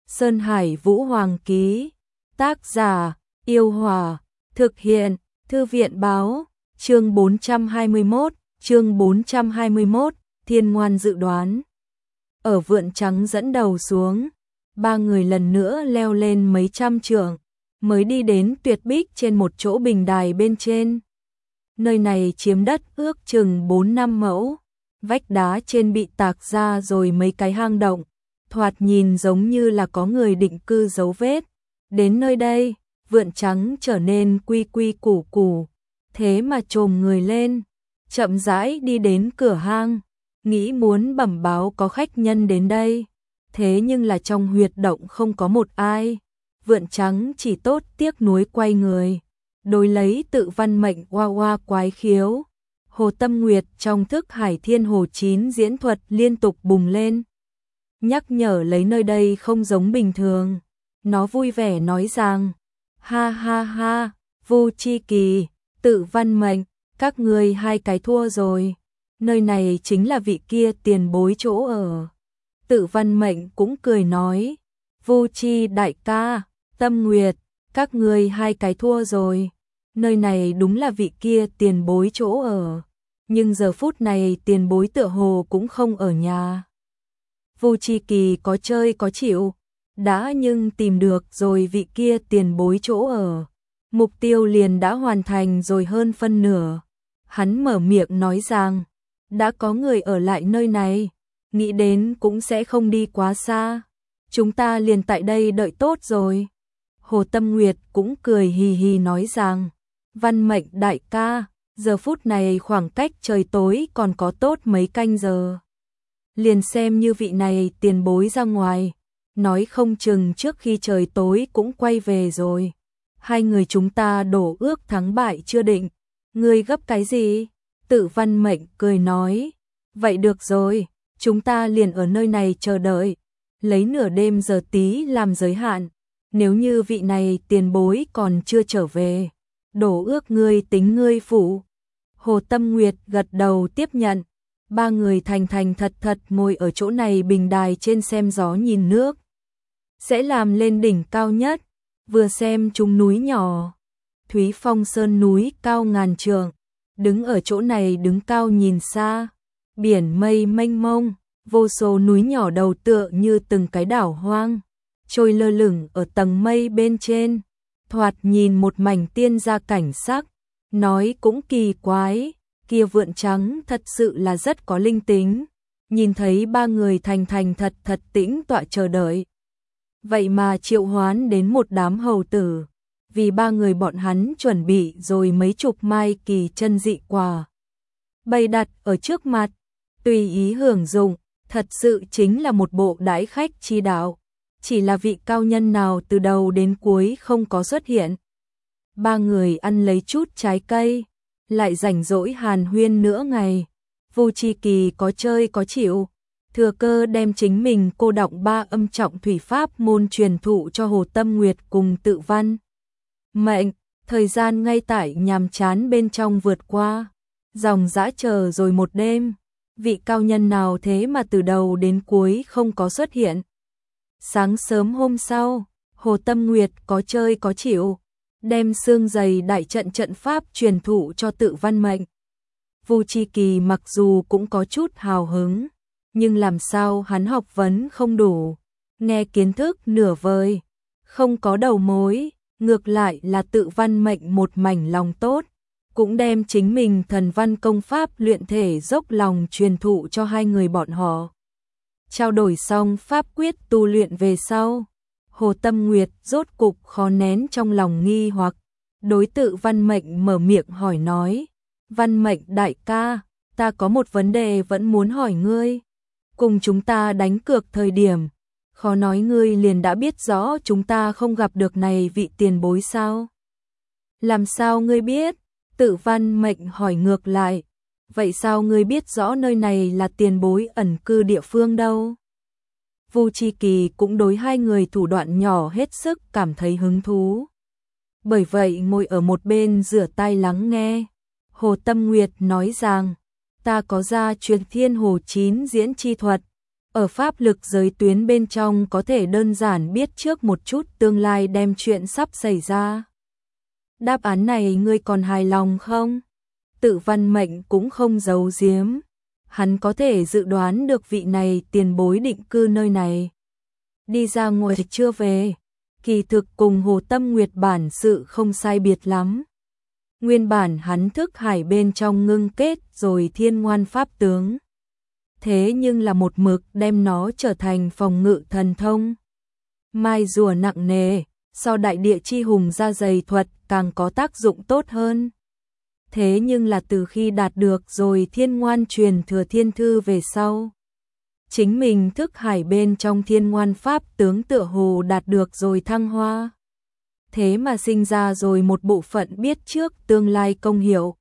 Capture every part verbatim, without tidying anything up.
Sơn Hải Vũ Hoàng ký. Tác giả, Yêu Hòa. Thực hiện, Thư viện báo. Chương bốn trăm hai mươi mốt, chương bốn trăm hai mươi mốt, Thiên Ngoan dự đoán. Ở vượn trắng dẫn đầu xuống, ba người lần nữa leo lên mấy trăm trượng, mới đi đến tuyệt bích trên một chỗ bình đài bên trên. Nơi này chiếm đất ước chừng bốn năm mẫu, vách đá trên bị tạc ra rồi mấy cái hang động, thoạt nhìn giống như là có người định cư dấu vết. Đến nơi đây, vượn trắng trở nên quy quy củ củ, thế mà chồm người lên, chậm rãi đi đến cửa hang, nghĩ muốn bẩm báo có khách nhân đến đây. Thế nhưng là trong huyệt động không có một ai, vượn trắng chỉ tốt tiếc nuối quay người, đối lấy tự văn mệnh oa oa quái khiếu. Hồ Tâm Nguyệt trong thức Hải Thiên Hồ chín diễn thuật liên tục bùng lên, nhắc nhở lấy nơi đây không giống bình thường. Nó vui vẻ nói rằng, ha ha ha, Vu Chi Kỳ, tự văn mệnh, các ngươi hai cái thua rồi. Nơi này chính là vị kia tiền bối chỗ ở. Tự văn mệnh cũng cười nói, Vu Chi đại ca, Tâm Nguyệt, các ngươi hai cái thua rồi. Nơi này đúng là vị kia tiền bối chỗ ở, nhưng giờ phút này tiền bối tựa hồ cũng không ở nhà. Vu Chi Kỳ có chơi có chịu, đã nhưng tìm được rồi vị kia tiền bối chỗ ở. Mục tiêu liền đã hoàn thành rồi hơn phân nửa. Hắn mở miệng nói rằng, đã có người ở lại nơi này, nghĩ đến cũng sẽ không đi quá xa. Chúng ta liền tại đây đợi tốt rồi. Hồ Tâm Nguyệt cũng cười hì hì nói rằng, văn mệnh đại ca, giờ phút này khoảng cách trời tối còn có tốt mấy canh giờ. Liền xem như vị này tiền bối ra ngoài, nói không chừng trước khi trời tối cũng quay về rồi. Hai người chúng ta đổ ước thắng bại chưa định, ngươi gấp cái gì? Tự văn mệnh cười nói, vậy được rồi, chúng ta liền ở nơi này chờ đợi, lấy nửa đêm giờ tí làm giới hạn. Nếu như vị này tiền bối còn chưa trở về, đổ ước ngươi tính ngươi phụ. Hồ Tâm Nguyệt gật đầu tiếp nhận. Ba người thành thành thật thật ngồi ở chỗ này bình đài trên xem gió nhìn nước. Sẽ làm lên đỉnh cao nhất, vừa xem chúng núi nhỏ. Thúy Phong Sơn núi cao ngàn trượng, đứng ở chỗ này đứng cao nhìn xa. Biển mây mênh mông, vô số núi nhỏ đầu tựa như từng cái đảo hoang, trôi lơ lửng ở tầng mây bên trên. Thoạt nhìn một mảnh tiên gia cảnh sắc, nói cũng kỳ quái. Kia vượn trắng thật sự là rất có linh tính, nhìn thấy ba người thành thành thật thật tĩnh tọa chờ đợi. Vậy mà triệu hoán đến một đám hầu tử, vì ba người bọn hắn chuẩn bị rồi mấy chục mai kỳ chân dị quả. Bày đặt ở trước mặt, tùy ý hưởng dụng, thật sự chính là một bộ đãi khách chi đạo. Chỉ là vị cao nhân nào từ đầu đến cuối không có xuất hiện. Ba người ăn lấy chút trái cây, lại rảnh rỗi hàn huyên nửa ngày. Vu Chi Kỳ có chơi có chịu, thừa cơ đem chính mình cô đọng ba âm trọng thủy pháp môn truyền thụ cho Hồ Tâm Nguyệt cùng tự văn mệnh. Thời gian ngay tại nhàm chán bên trong vượt qua, dòng dã chờ rồi một đêm. Vị cao nhân nào thế mà từ đầu đến cuối không có xuất hiện. Sáng sớm hôm sau, Hồ Tâm Nguyệt có chơi có chịu, đem xương dày đại trận trận pháp truyền thụ cho tự văn mệnh. Vu Chi Kỳ mặc dù cũng có chút hào hứng, nhưng làm sao hắn học vấn không đủ, nghe kiến thức nửa vời, không có đầu mối. Ngược lại là tự văn mệnh một mảnh lòng tốt, cũng đem chính mình thần văn công pháp luyện thể dốc lòng truyền thụ cho hai người bọn họ. Trao đổi xong pháp quyết tu luyện về sau, Hồ Tâm Nguyệt rốt cục khó nén trong lòng nghi hoặc, đối tự văn mệnh mở miệng hỏi nói, văn mệnh đại ca, ta có một vấn đề vẫn muốn hỏi ngươi. Cùng chúng ta đánh cược thời điểm, khó nói ngươi liền đã biết rõ chúng ta không gặp được này vị tiền bối sao? Làm sao ngươi biết? Tự văn mệnh hỏi ngược lại, vậy sao ngươi biết rõ nơi này là tiền bối ẩn cư địa phương đâu? Vu Chi Kỳ cũng đối hai người thủ đoạn nhỏ hết sức cảm thấy hứng thú. Bởi vậy ngồi ở một bên rửa tai lắng nghe. Hồ Tâm Nguyệt nói rằng, ta có ra truyền thiên hồ chín diễn chi thuật, Ở pháp lực giới tuyến bên trong có thể đơn giản biết trước một chút tương lai đem chuyện sắp xảy ra. Đáp án này ngươi còn hài lòng không? Tự Văn Mệnh cũng không giấu giếm. Hắn có thể dự đoán được vị này tiền bối định cư nơi này. Đi ra ngoài chưa về, kỳ thực cùng Hồ Tâm Nguyệt bản sự không sai biệt lắm. Nguyên bản hắn thức hải bên trong ngưng kết rồi thiên ngoan pháp tướng. Thế nhưng là một mực đem nó trở thành phòng ngự thần thông. Mai rùa nặng nề, so đại địa chi hùng ra dày thuật càng có tác dụng tốt hơn. Thế nhưng là từ khi đạt được rồi thiên ngoan truyền thừa thiên thư về sau, chính mình thức hải bên trong thiên ngoan pháp tướng tựa hồ đạt được rồi thăng hoa. Thế mà sinh ra rồi một bộ phận biết trước tương lai công hiệu.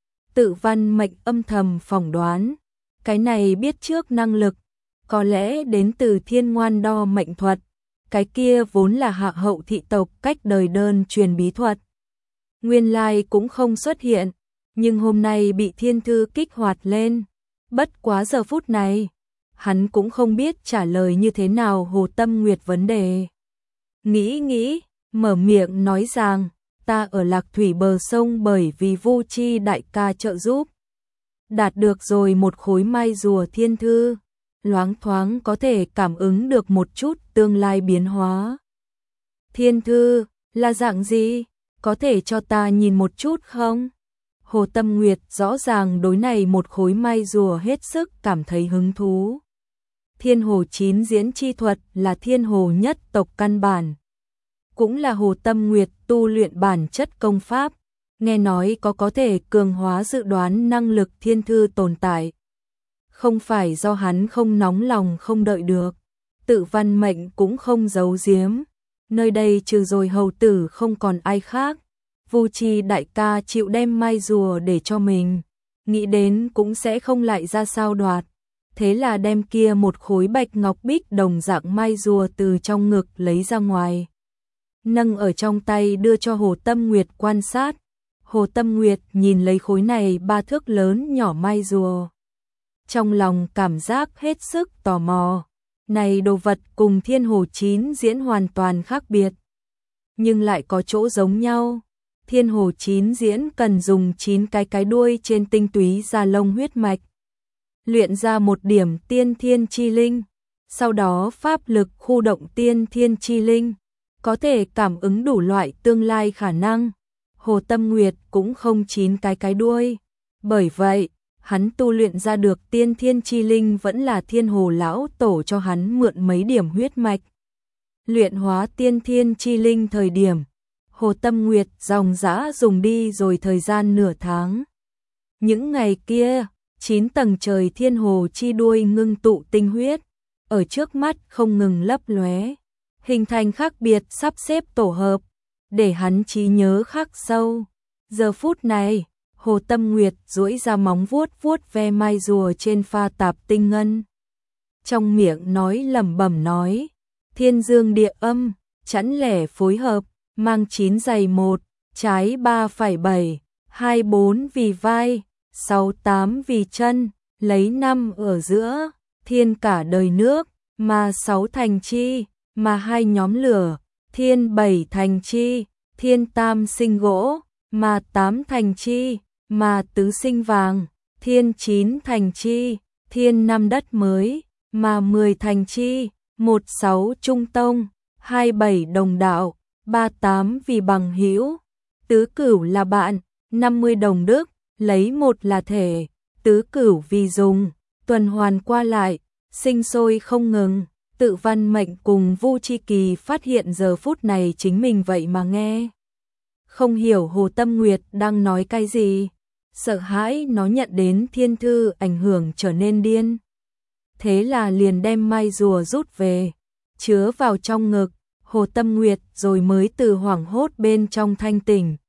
Tự Văn Mệnh âm thầm phỏng đoán, cái này biết trước năng lực, có lẽ đến từ thiên ngoan đo mệnh thuật, cái kia vốn là hạ hậu thị tộc cách đời đơn truyền bí thuật. Nguyên lai cũng không xuất hiện, nhưng hôm nay bị thiên thư kích hoạt lên. Bất quá giờ phút này, hắn cũng không biết trả lời như thế nào Hồ Tâm Nguyệt vấn đề. Nghĩ nghĩ, mở miệng nói rằng, ta ở Lạc Thủy bờ sông bởi vì Vu Chi đại ca trợ giúp. Đạt được rồi một khối mai rùa thiên thư, loáng thoáng có thể cảm ứng được một chút tương lai biến hóa. Thiên thư, là dạng gì? Có thể cho ta nhìn một chút không? Hồ Tâm Nguyệt rõ ràng đối này một khối mai rùa hết sức cảm thấy hứng thú. Thiên hồ chín diễn chi thuật là thiên hồ nhất tộc căn bản. Cũng là Hồ Tâm Nguyệt tu luyện bản chất công pháp. Nghe nói có có thể cường hóa dự đoán năng lực thiên thư tồn tại. Không phải do hắn không nóng lòng không đợi được. Tự Văn Mệnh cũng không giấu giếm. Nơi đây trừ rồi hầu tử không còn ai khác. Vu Chi đại ca chịu đem mai rùa để cho mình, nghĩ đến cũng sẽ không lại ra sao đoạt. Thế là đem kia một khối bạch ngọc bích đồng dạng mai rùa từ trong ngực lấy ra ngoài. Nâng ở trong tay đưa cho Hồ Tâm Nguyệt quan sát. Hồ Tâm Nguyệt nhìn lấy khối này ba thước lớn nhỏ mai rùa. Trong lòng cảm giác hết sức tò mò. Này đồ vật cùng thiên hồ chín diễn hoàn toàn khác biệt. Nhưng lại có chỗ giống nhau. Thiên hồ chín diễn cần dùng chín cái cái đuôi trên tinh túy da lông huyết mạch. Luyện ra một điểm tiên thiên chi linh. Sau đó pháp lực khu động tiên thiên chi linh. Có thể cảm ứng đủ loại tương lai khả năng. Hồ Tâm Nguyệt cũng không chín cái cái đuôi. Bởi vậy, hắn tu luyện ra được tiên thiên chi linh vẫn là thiên hồ lão tổ cho hắn mượn mấy điểm huyết mạch. Luyện hóa tiên thiên chi linh thời điểm, Hồ Tâm Nguyệt dòng dã dùng đi rồi thời gian nửa tháng. Những ngày kia, chín tầng trời thiên hồ chi đuôi ngưng tụ tinh huyết, ở trước mắt không ngừng lấp lóe, hình thành khác biệt sắp xếp tổ hợp, để hắn trí nhớ khắc sâu. Giờ phút này, Hồ Tâm Nguyệt duỗi ra móng vuốt vuốt ve mai rùa trên pha tạp tinh ngân. Trong miệng nói lẩm bẩm nói, thiên dương địa âm, chẵn lẻ phối hợp, mang chín giày một, trái ba phẩy bảy, hai bốn vì vai, sáu tám vì chân, lấy năm ở giữa, thiên cả đời nước, mà sáu thành chi, mà hai nhóm lửa, thiên bảy thành chi, thiên tam sinh gỗ, mà tám thành chi, mà tứ sinh vàng, thiên chín thành chi, thiên năm đất mới, mà mười thành chi, một sáu trung tông, hai bảy đồng đạo, ba tám vì bằng hữu, tứ cửu là bạn, năm mươi đồng đức, lấy một là thể, tứ cửu vì dùng, tuần hoàn qua lại, sinh sôi không ngừng. Tự Văn Mệnh cùng Vu Chi Kỳ phát hiện giờ phút này chính mình vậy mà nghe. Không hiểu Hồ Tâm Nguyệt đang nói cái gì, sợ hãi nó nhận đến thiên thư ảnh hưởng trở nên điên. Thế là liền đem mai rùa rút về, chứa vào trong ngực, Hồ Tâm Nguyệt rồi mới từ hoảng hốt bên trong thanh tỉnh.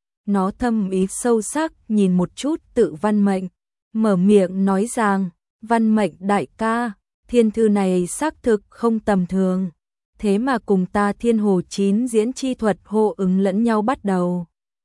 Nó thâm ý sâu sắc nhìn một chút Tự Văn Mệnh, mở miệng nói rằng, Văn Mệnh đại ca, thiên thư này xác thực không tầm thường, thế mà cùng ta thiên hồ chín diễn chi thuật hô ứng lẫn nhau bắt đầu.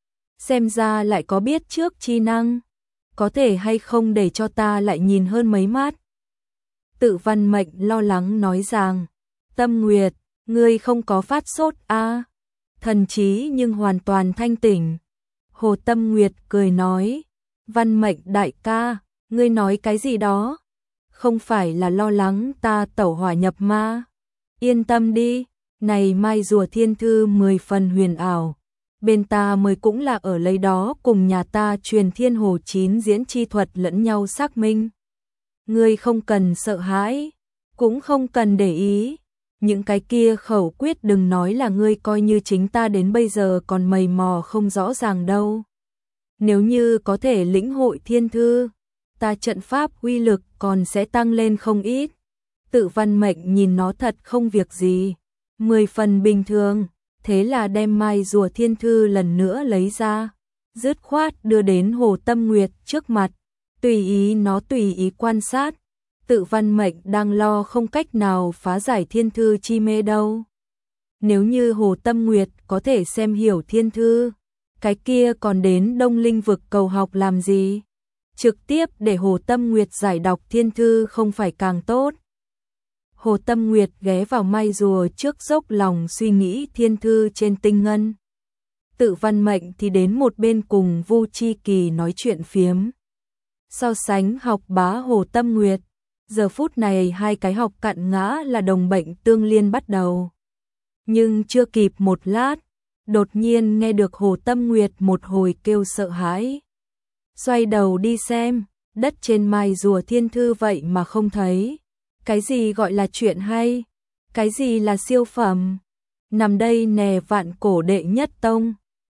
Xem ra lại có biết trước chi năng, có thể hay không để cho ta lại nhìn hơn mấy mắt. Tự Văn Mệnh lo lắng nói rằng, Tâm Nguyệt, ngươi không có phát sốt a? Thần trí nhưng hoàn toàn thanh tỉnh. Hồ Tâm Nguyệt cười nói, Văn Mệnh đại ca, ngươi nói cái gì đó? Không phải là lo lắng ta tẩu hỏa nhập ma? Yên tâm đi, này mai rùa thiên thư mười phần huyền ảo. Bên ta mới cũng là ở lấy đó cùng nhà ta truyền thiên hồ chín diễn chi thuật lẫn nhau xác minh. Ngươi không cần sợ hãi, cũng không cần để ý. Những cái kia khẩu quyết đừng nói là ngươi coi như chính ta đến bây giờ còn mày mò không rõ ràng đâu. Nếu như có thể lĩnh hội thiên thư, ta trận pháp uy lực còn sẽ tăng lên không ít. Tự Văn Mệnh nhìn nó thật không việc gì, mười phần bình thường, thế là đem mai rùa thiên thư lần nữa lấy ra, dứt khoát đưa đến Hồ Tâm Nguyệt trước mặt, tùy ý nó tùy ý quan sát. Tự Văn Mệnh đang lo không cách nào phá giải thiên thư chi mê đâu. Nếu như Hồ Tâm Nguyệt có thể xem hiểu thiên thư, cái kia còn đến Đông Linh vực cầu học làm gì? Trực tiếp để Hồ Tâm Nguyệt giải đọc thiên thư không phải càng tốt. Hồ Tâm Nguyệt ghé vào mai rùa trước dốc lòng suy nghĩ thiên thư trên tinh ngân. Tự Văn Mệnh thì đến một bên cùng Vu Chi Kỳ nói chuyện phiếm. So sánh học bá Hồ Tâm Nguyệt, giờ phút này hai cái học cặn ngã là đồng bệnh tương liên bắt đầu. Nhưng chưa kịp một lát, đột nhiên nghe được Hồ Tâm Nguyệt một hồi kêu sợ hãi. Xoay đầu đi xem, đất trên mai rùa thiên thư vậy mà không thấy. Cái gì gọi là chuyện hay? Cái gì là siêu phẩm? Nằm đây nè vạn cổ đệ nhất tông.